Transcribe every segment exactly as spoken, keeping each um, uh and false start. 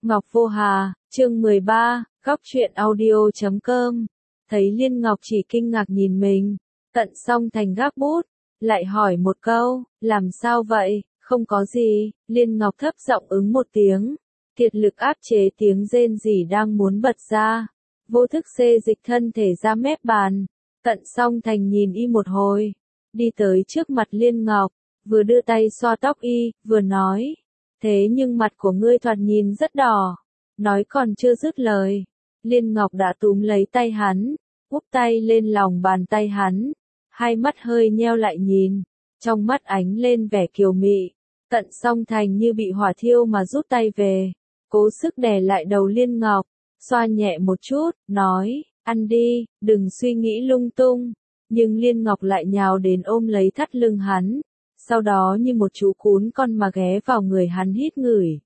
Ngọc Vô Hà, chương mười ba, góc truyện audio chấm com. Thấy Liên Ngọc chỉ kinh ngạc nhìn mình, Tận Song Thành gác bút, lại hỏi một câu, làm sao vậy, không có gì, Liên Ngọc thấp giọng ứng một tiếng, kiệt lực áp chế tiếng rên rỉ đang muốn bật ra, vô thức xê dịch thân thể ra mép bàn. Tận Song Thành nhìn y một hồi, đi tới trước mặt Liên Ngọc, vừa đưa tay xoa tóc y, vừa nói, thế nhưng mặt của ngươi thoạt nhìn rất đỏ. Nói còn chưa dứt lời, Liên Ngọc đã túm lấy tay hắn, úp tay lên lòng bàn tay hắn, hai mắt hơi nheo lại nhìn, trong mắt ánh lên vẻ kiều mị. Tận Song Thành như bị hỏa thiêu mà rút tay về, cố sức đè lại đầu Liên Ngọc, xoa nhẹ một chút, nói, ăn đi, đừng suy nghĩ lung tung. Nhưng Liên Ngọc lại nhào đến ôm lấy thắt lưng hắn, sau đó như một chú cún con mà ghé vào người hắn hít ngửi.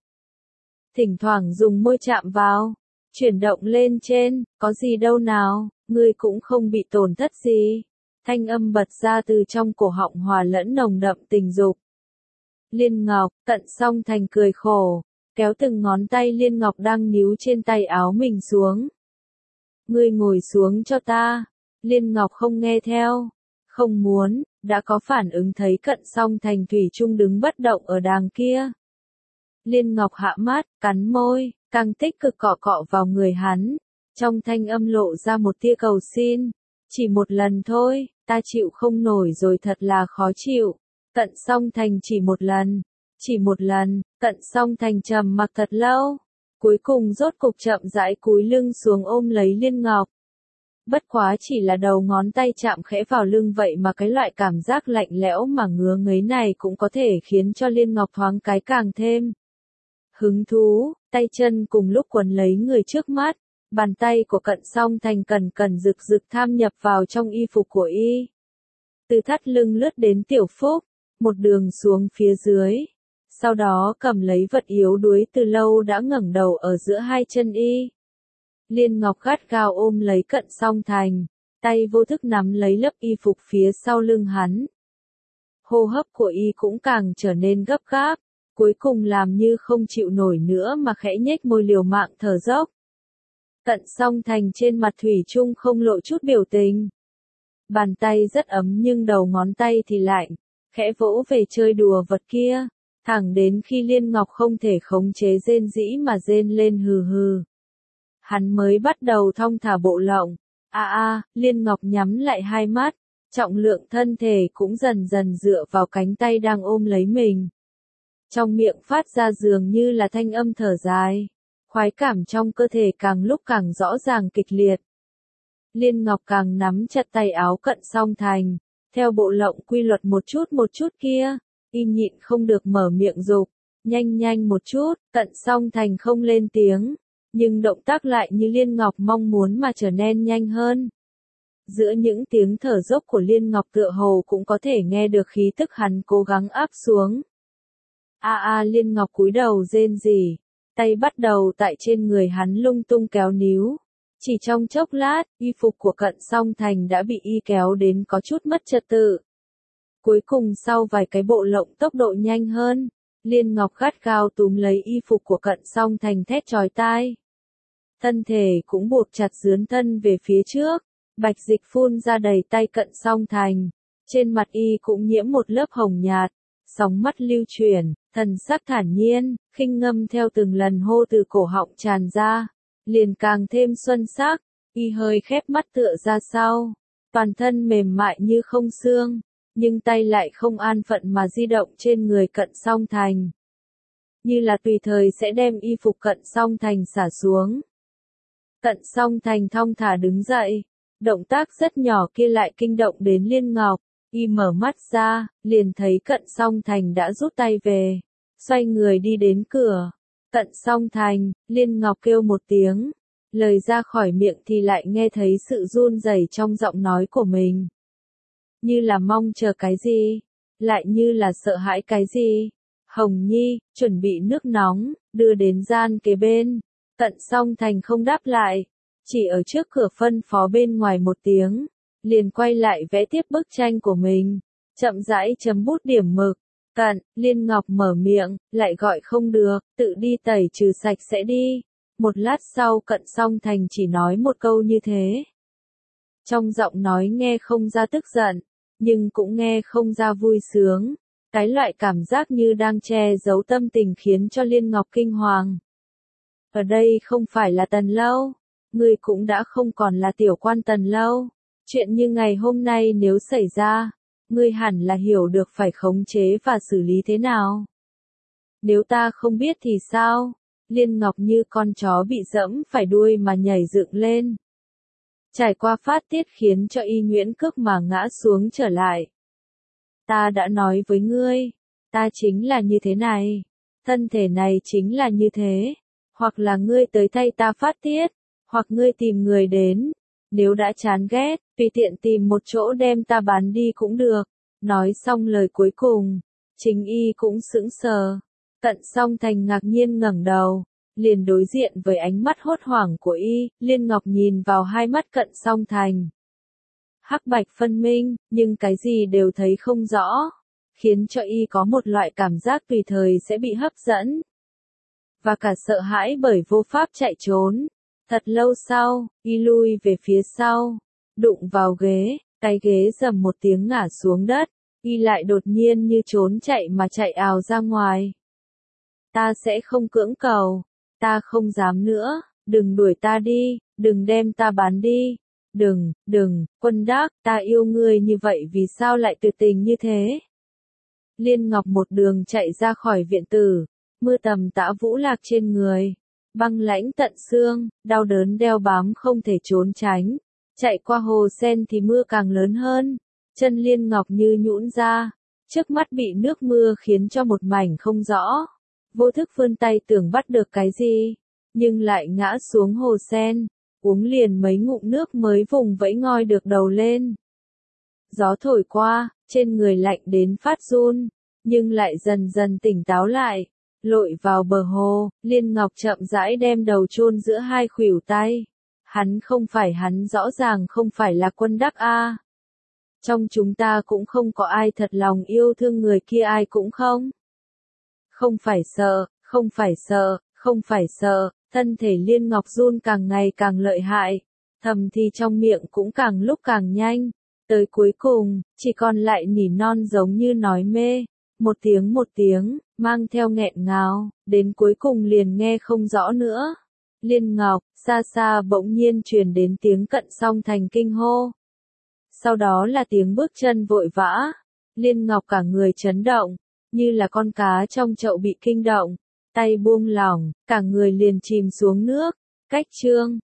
Thỉnh thoảng dùng môi chạm vào, chuyển động lên trên, có gì đâu nào, ngươi cũng không bị tổn thất gì. Thanh âm bật ra từ trong cổ họng hòa lẫn nồng đậm tình dục. Liên Ngọc, Tận Song Thành cười khổ, kéo từng ngón tay Liên Ngọc đang níu trên tay áo mình xuống. Ngươi ngồi xuống cho ta. Liên Ngọc không nghe theo, không muốn, đã có phản ứng thấy Cận Song Thành thủy chung đứng bất động ở đàng kia. Liên Ngọc hạ mắt, cắn môi, càng tích cực cọ cọ vào người hắn, trong thanh âm lộ ra một tia cầu xin, chỉ một lần thôi, ta chịu không nổi rồi, thật là khó chịu. Tận Song Thành chỉ một lần, chỉ một lần, Tận Song Thành trầm mặc thật lâu, cuối cùng rốt cục chậm rãi cúi lưng xuống ôm lấy Liên Ngọc. Bất quá chỉ là đầu ngón tay chạm khẽ vào lưng vậy mà cái loại cảm giác lạnh lẽo mà ngứa ngấy này cũng có thể khiến cho Liên Ngọc thoáng cái càng thêm hứng thú, tay chân cùng lúc quấn lấy người trước mắt, bàn tay của Cận Song Thành cần cần rực rực tham nhập vào trong y phục của y. Từ thắt lưng lướt đến tiểu phúc, một đường xuống phía dưới, sau đó cầm lấy vật yếu đuối từ lâu đã ngẩng đầu ở giữa hai chân y. Liên Ngọc gắt gao ôm lấy Cận Song Thành, tay vô thức nắm lấy lớp y phục phía sau lưng hắn. Hô hấp của y cũng càng trở nên gấp gáp, cuối cùng làm như không chịu nổi nữa mà khẽ nhếch môi liều mạng thở dốc. Tận Song Thành trên mặt thủy chung không lộ chút biểu tình. Bàn tay rất ấm nhưng đầu ngón tay thì lạnh, khẽ vỗ về chơi đùa vật kia, thẳng đến khi Liên Ngọc không thể khống chế rên rỉ mà rên lên hừ hừ. Hắn mới bắt đầu thong thả bộ lộng. A a, à, Liên Ngọc nhắm lại hai mắt, trọng lượng thân thể cũng dần dần dựa vào cánh tay đang ôm lấy mình. Trong miệng phát ra dường như là thanh âm thở dài, khoái cảm trong cơ thể càng lúc càng rõ ràng kịch liệt. Liên Ngọc càng nắm chặt tay áo Cận Song Thành, theo bộ lộng quy luật một chút một chút kia, y nhịn không được mở miệng dục, nhanh nhanh một chút. Cận Song Thành không lên tiếng, nhưng động tác lại như Liên Ngọc mong muốn mà trở nên nhanh hơn. Giữa những tiếng thở dốc của Liên Ngọc tựa hồ cũng có thể nghe được khí tức hắn cố gắng áp xuống. A a, Liên Ngọc cúi đầu rên rỉ, tay bắt đầu tại trên người hắn lung tung kéo níu. Chỉ trong chốc lát, y phục của Cận Song Thành đã bị y kéo đến có chút mất trật tự. Cuối cùng sau vài cái bộ lộng tốc độ nhanh hơn, Liên Ngọc gắt gao túm lấy y phục của Cận Song Thành thét chói tai. Thân thể cũng buộc chặt dướn thân về phía trước, bạch dịch phun ra đầy tay Cận Song Thành. Trên mặt y cũng nhiễm một lớp hồng nhạt, sóng mắt lưu chuyển, thần sắc thản nhiên, khinh ngâm theo từng lần hô từ cổ họng tràn ra, liền càng thêm xuân sắc. Y hơi khép mắt tựa ra sau, toàn thân mềm mại như không xương, nhưng tay lại không an phận mà di động trên người Cận Song Thành, như là tùy thời sẽ đem y phục Cận Song Thành xả xuống. Cận Song Thành thong thả đứng dậy, động tác rất nhỏ kia lại kinh động đến Liên Ngọc, y mở mắt ra, liền thấy Cận Song Thành đã rút tay về, xoay người đi đến cửa. Cận Song Thành, Liên Ngọc kêu một tiếng, lời ra khỏi miệng thì lại nghe thấy sự run rẩy trong giọng nói của mình. Như là mong chờ cái gì, lại như là sợ hãi cái gì. Hồng Nhi, chuẩn bị nước nóng, đưa đến gian kế bên. Cận Song Thành không đáp lại, chỉ ở trước cửa phân phó bên ngoài một tiếng, liền quay lại vẽ tiếp bức tranh của mình, chậm rãi chấm bút điểm mực. Cận, Liên Ngọc mở miệng, lại gọi không được, tự đi tẩy trừ sạch sẽ đi. Một lát sau Cận Song Thành chỉ nói một câu như thế. Trong giọng nói nghe không ra tức giận, nhưng cũng nghe không ra vui sướng. Cái loại cảm giác như đang che giấu tâm tình khiến cho Liên Ngọc kinh hoàng. Ở đây không phải là Tần Lâu, ngươi cũng đã không còn là tiểu quan Tần Lâu. Chuyện như ngày hôm nay nếu xảy ra, ngươi hẳn là hiểu được phải khống chế và xử lý thế nào. Nếu ta không biết thì sao? Liên Ngọc như con chó bị dẫm phải đuôi mà nhảy dựng lên. Trải qua phát tiết khiến cho Y Nguyễn Cước mà ngã xuống trở lại. Ta đã nói với ngươi, ta chính là như thế này, thân thể này chính là như thế, hoặc là ngươi tới thay ta phát tiết, hoặc ngươi tìm người đến, nếu đã chán ghét, tùy tiện tìm một chỗ đem ta bán đi cũng được. Nói xong lời cuối cùng, chính Y cũng sững sờ. Cận Song Thành ngạc nhiên ngẩng đầu, liền đối diện với ánh mắt hốt hoảng của Y, Liên Ngọc nhìn vào hai mắt Cận Song Thành. Hắc bạch phân minh, nhưng cái gì đều thấy không rõ, khiến cho Y có một loại cảm giác tùy thời sẽ bị hấp dẫn. Và cả sợ hãi bởi vô pháp chạy trốn. Thật lâu sau, Y lui về phía sau, đụng vào ghế, cái ghế rầm một tiếng ngã xuống đất, Y lại đột nhiên như trốn chạy mà chạy ào ra ngoài. Ta sẽ không cưỡng cầu, ta không dám nữa, đừng đuổi ta đi, đừng đem ta bán đi. Đừng, đừng, Quân Đắc, ta yêu ngươi như vậy vì sao lại tuyệt tình như thế? Liên Ngọc một đường chạy ra khỏi viện tử, mưa tầm tã vũ lạc trên người, băng lãnh tận xương, đau đớn đeo bám không thể trốn tránh. Chạy qua hồ sen thì mưa càng lớn hơn, chân Liên Ngọc như nhũn ra, trước mắt bị nước mưa khiến cho một mảnh không rõ. Vô thức vươn tay tưởng bắt được cái gì, nhưng lại ngã xuống hồ sen. Uống liền mấy ngụm nước mới vùng vẫy ngoi được đầu lên. Gió thổi qua, trên người lạnh đến phát run, nhưng lại dần dần tỉnh táo lại. Lội vào bờ hồ, Liên Ngọc chậm rãi đem đầu chôn giữa hai khuỷu tay. Hắn không phải hắn rõ ràng không phải là Quân Đắc a. Trong chúng ta cũng không có ai thật lòng yêu thương người kia, ai cũng không. Không phải sợ, không phải sợ, không phải sợ. Thân thể Liên Ngọc run càng ngày càng lợi hại, thầm thì trong miệng cũng càng lúc càng nhanh, tới cuối cùng, chỉ còn lại nỉ non giống như nói mê, một tiếng một tiếng, mang theo nghẹn ngào, đến cuối cùng liền nghe không rõ nữa. Liên Ngọc, xa xa bỗng nhiên truyền đến tiếng Cận Song Thành kinh hô. Sau đó là tiếng bước chân vội vã, Liên Ngọc cả người chấn động, như là con cá trong chậu bị kinh động. Tay buông lỏng, cả người liền chìm xuống nước. Cách chương